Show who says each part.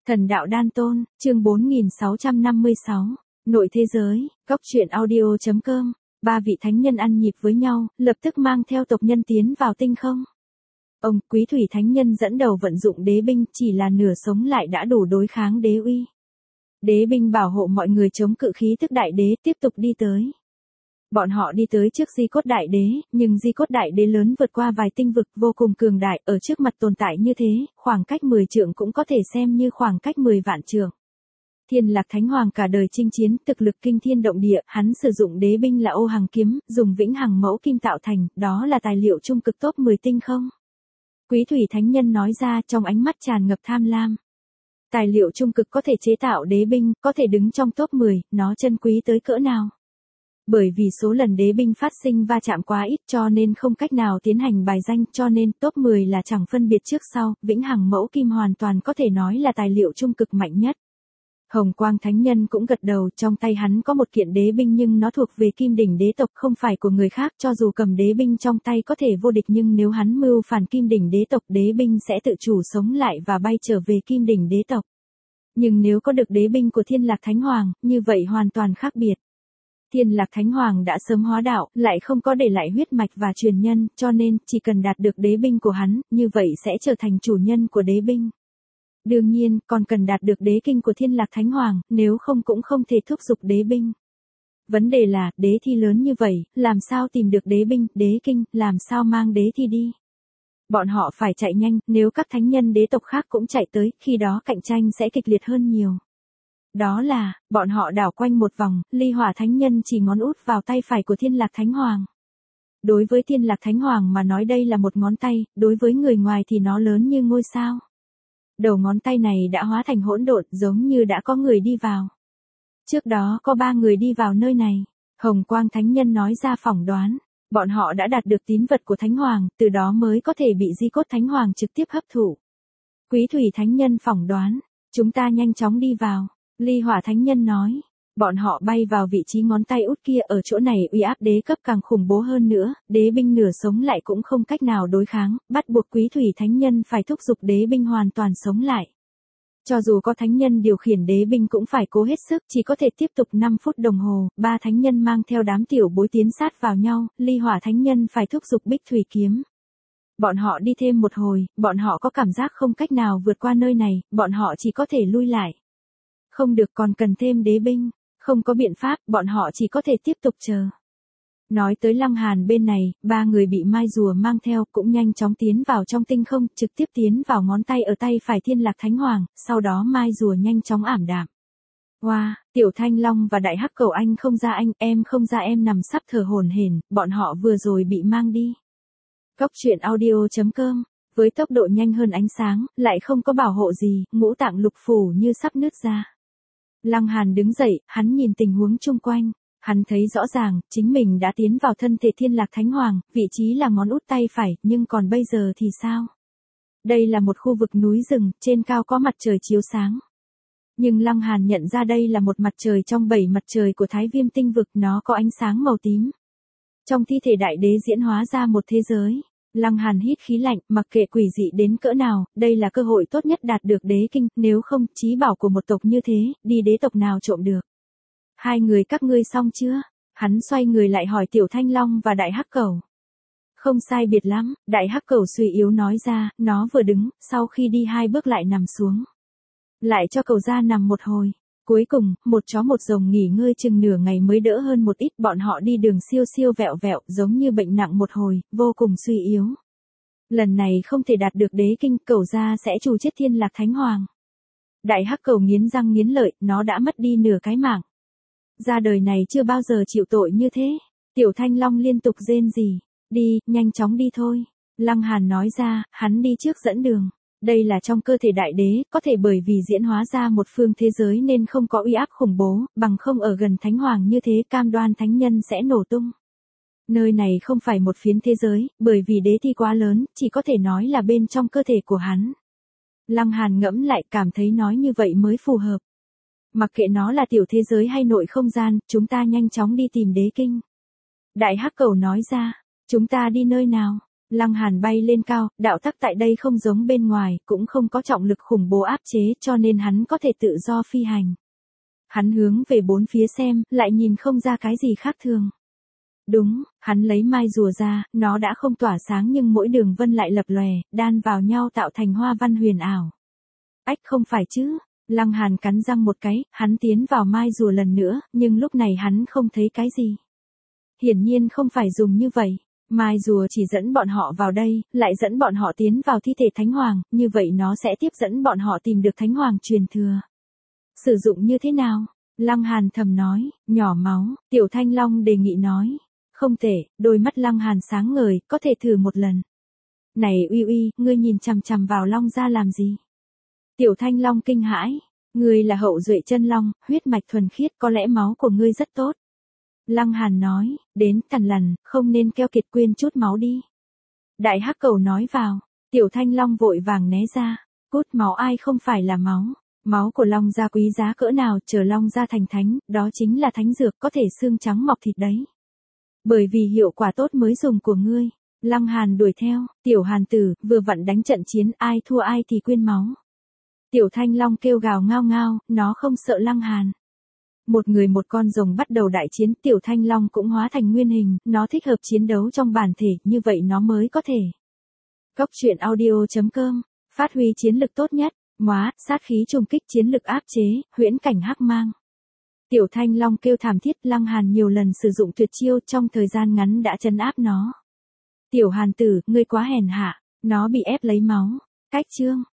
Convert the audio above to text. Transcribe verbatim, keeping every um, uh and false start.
Speaker 1: Thần đạo đan tôn, chương bốn nghìn sáu trăm năm mươi sáu, nội thế giới, góc truyện audio chấm com, ba vị thánh nhân ăn nhịp với nhau, lập tức mang theo tộc nhân tiến vào tinh không. Ông, quý thủy thánh nhân dẫn đầu vận dụng đế binh, chỉ là nửa sống lại đã đủ đối kháng đế uy. Đế binh bảo hộ mọi người chống cự khí tức đại đế, tiếp tục đi tới. Bọn họ đi tới trước Di Cốt Đại Đế, nhưng Di Cốt Đại Đế lớn vượt qua vài tinh vực, vô cùng cường đại, ở trước mặt tồn tại như thế, khoảng cách mười trượng cũng có thể xem như khoảng cách mười vạn trượng. Thiên Lạc Thánh Hoàng cả đời chinh chiến, thực lực kinh thiên động địa, hắn sử dụng đế binh là Ô Hằng kiếm, dùng vĩnh hằng mẫu kim tạo thành, đó là tài liệu trung cực top mười tinh không. Quý thủy thánh nhân nói ra, trong ánh mắt tràn ngập tham lam. Tài liệu trung cực có thể chế tạo đế binh, có thể đứng trong top mười, nó chân quý tới cỡ nào? Bởi vì số lần đế binh phát sinh va chạm quá ít cho nên không cách nào tiến hành bài danh, cho nên top mười là chẳng phân biệt trước sau, vĩnh hằng mẫu kim hoàn toàn có thể nói là tài liệu trung cực mạnh nhất. Hồng Quang Thánh Nhân cũng gật đầu, trong tay hắn có một kiện đế binh nhưng nó thuộc về Kim Đỉnh đế tộc, không phải của người khác, cho dù cầm đế binh trong tay có thể vô địch nhưng nếu hắn mưu phản Kim Đỉnh đế tộc, đế binh sẽ tự chủ sống lại và bay trở về Kim Đỉnh đế tộc. Nhưng nếu có được đế binh của Thiên Lạc Thánh Hoàng, như vậy hoàn toàn khác biệt. Thiên Lạc Thánh Hoàng đã sớm hóa đạo, lại không có để lại huyết mạch và truyền nhân, cho nên, chỉ cần đạt được đế binh của hắn, như vậy sẽ trở thành chủ nhân của đế binh. Đương nhiên, còn cần đạt được đế kinh của Thiên Lạc Thánh Hoàng, nếu không cũng không thể thúc giục đế binh. Vấn đề là, đế thi lớn như vậy, làm sao tìm được đế binh, đế kinh, làm sao mang đế thi đi? Bọn họ phải chạy nhanh, nếu các thánh nhân đế tộc khác cũng chạy tới, khi đó cạnh tranh sẽ kịch liệt hơn nhiều. Đó là, bọn họ đảo quanh một vòng, Ly Hỏa Thánh Nhân chỉ ngón út vào tay phải của Thiên Lạc Thánh Hoàng. Đối với Thiên Lạc Thánh Hoàng mà nói đây là một ngón tay, đối với người ngoài thì nó lớn như ngôi sao. Đầu ngón tay này đã hóa thành hỗn độn, giống như đã có người đi vào. Trước đó có ba người đi vào nơi này. Hồng Quang Thánh Nhân nói ra phỏng đoán. Bọn họ đã đạt được tín vật của Thánh Hoàng, từ đó mới có thể bị Di Cốt Thánh Hoàng trực tiếp hấp thụ. Quý thủy Thánh Nhân phỏng đoán. Chúng ta nhanh chóng đi vào. Ly Hỏa Thánh Nhân nói, bọn họ bay vào vị trí ngón tay út kia, ở chỗ này uy áp đế cấp càng khủng bố hơn nữa, đế binh nửa sống lại cũng không cách nào đối kháng, bắt buộc Quý thủy Thánh Nhân phải thúc giục đế binh hoàn toàn sống lại. Cho dù có thánh nhân điều khiển đế binh cũng phải cố hết sức, chỉ có thể tiếp tục năm phút đồng hồ, ba thánh nhân mang theo đám tiểu bối tiến sát vào nhau, Ly Hỏa Thánh Nhân phải thúc giục Bích Thủy kiếm. Bọn họ đi thêm một hồi, bọn họ có cảm giác không cách nào vượt qua nơi này, bọn họ chỉ có thể lui lại. Không được, còn cần thêm đế binh, không có biện pháp, bọn họ chỉ có thể tiếp tục chờ. Nói tới Lăng Hàn bên này, ba người bị mai rùa mang theo cũng nhanh chóng tiến vào trong tinh không, trực tiếp tiến vào ngón tay ở tay phải Thiên Lạc Thánh Hoàng, sau đó mai rùa nhanh chóng ảm đạm. Wow, Tiểu Thanh Long và Đại Hắc Cầu anh không ra anh, em không ra em nằm sắp thở hổn hển, bọn họ vừa rồi bị mang đi. Góc truyện audio chấm com. Với tốc độ nhanh hơn ánh sáng, lại không có bảo hộ gì, ngũ tạng lục phủ như sắp nứt ra. Lăng Hàn đứng dậy, hắn nhìn tình huống chung quanh, hắn thấy rõ ràng, chính mình đã tiến vào thân thể Thiên Lạc Thánh Hoàng, vị trí là ngón út tay phải, nhưng còn bây giờ thì sao? Đây là một khu vực núi rừng, trên cao có mặt trời chiếu sáng. Nhưng Lăng Hàn nhận ra đây là một mặt trời trong bảy mặt trời của Thái Viêm tinh vực, nó có ánh sáng màu tím. Trong thi thể đại đế diễn hóa ra một thế giới. Lăng Hàn hít khí lạnh, mặc kệ quỷ dị đến cỡ nào, đây là cơ hội tốt nhất đạt được đế kinh, nếu không, chí bảo của một tộc như thế, đi đế tộc nào trộm được. Hai người các ngươi xong chưa? Hắn xoay người lại hỏi Tiểu Thanh Long và Đại Hắc Cẩu. Không sai biệt lắm, Đại Hắc Cẩu suy yếu nói ra, nó vừa đứng, sau khi đi hai bước lại nằm xuống. Lại cho cẩu ra nằm một hồi. Cuối cùng, một chó một rồng nghỉ ngơi chừng nửa ngày mới đỡ hơn một ít, bọn họ đi đường siêu siêu vẹo vẹo, giống như bệnh nặng một hồi, vô cùng suy yếu. Lần này không thể đạt được đế kinh, cẩu ra sẽ trù chết Thiên Lạc Thánh Hoàng. Đại Hắc Cẩu nghiến răng nghiến lợi, nó đã mất đi nửa cái mạng. Ra đời này chưa bao giờ chịu tội như thế. Tiểu Thanh Long liên tục rên rỉ, đi, nhanh chóng đi thôi. Lăng Hàn nói ra, hắn đi trước dẫn đường. Đây là trong cơ thể đại đế, có thể bởi vì diễn hóa ra một phương thế giới nên không có uy áp khủng bố, bằng không ở gần Thánh Hoàng như thế cam đoan thánh nhân sẽ nổ tung. Nơi này không phải một phiến thế giới, bởi vì đế thi quá lớn, chỉ có thể nói là bên trong cơ thể của hắn. Lăng Hàn ngẫm lại cảm thấy nói như vậy mới phù hợp. Mặc kệ nó là tiểu thế giới hay nội không gian, chúng ta nhanh chóng đi tìm đế kinh. Đại Hắc Cẩu nói ra, chúng ta đi nơi nào? Lăng Hàn bay lên cao, đạo tắc tại đây không giống bên ngoài, cũng không có trọng lực khủng bố áp chế cho nên hắn có thể tự do phi hành. Hắn hướng về bốn phía xem, lại nhìn không ra cái gì khác thường. Đúng, hắn lấy mai rùa ra, nó đã không tỏa sáng nhưng mỗi đường vân lại lập lòe, đan vào nhau tạo thành hoa văn huyền ảo. Ách không phải chứ, Lăng Hàn cắn răng một cái, hắn tiến vào mai rùa lần nữa, nhưng lúc này hắn không thấy cái gì. Hiển nhiên không phải dùng như vậy. Mai rùa chỉ dẫn bọn họ vào đây, lại dẫn bọn họ tiến vào thi thể Thánh Hoàng, như vậy nó sẽ tiếp dẫn bọn họ tìm được Thánh Hoàng truyền thừa. Sử dụng như thế nào? Lăng Hàn thầm nói, nhỏ máu, Tiểu Thanh Long đề nghị nói. Không tệ, đôi mắt Lăng Hàn sáng ngời, có thể thử một lần. Này uy uy, ngươi nhìn chằm chằm vào Long ra làm gì? Tiểu Thanh Long kinh hãi, ngươi là hậu duệ chân long, huyết mạch thuần khiết, có lẽ máu của ngươi rất tốt. Lăng Hàn nói, đến cằn lằn, không nên keo kiệt quên chút máu đi. Đại hắc cầu nói vào, Tiểu Thanh Long vội vàng né ra, cút máu ai không phải là máu. Máu của Long gia quý giá cỡ nào, chờ Long gia thành thánh, đó chính là thánh dược, có thể xương trắng mọc thịt đấy. Bởi vì hiệu quả tốt mới dùng của ngươi. Lăng Hàn đuổi theo, Tiểu Hàn tử, vừa vặn đánh trận chiến, ai thua ai thì quên máu. Tiểu Thanh Long kêu gào ngao ngao, nó không sợ Lăng Hàn. Một người một con rồng bắt đầu đại chiến, Tiểu Thanh Long cũng hóa thành nguyên hình, nó thích hợp chiến đấu trong bản thể, như vậy nó mới có thể. Góc truyện audio chấm com, phát huy chiến lực tốt nhất, móa, sát khí trùng kích chiến lực áp chế, huyễn cảnh hắc mang. Tiểu Thanh Long kêu thảm thiết, Lăng Hàn nhiều lần sử dụng tuyệt chiêu trong thời gian ngắn đã trấn áp nó. Tiểu Hàn tử, ngươi quá hèn hạ, nó bị ép lấy máu. Cách chương.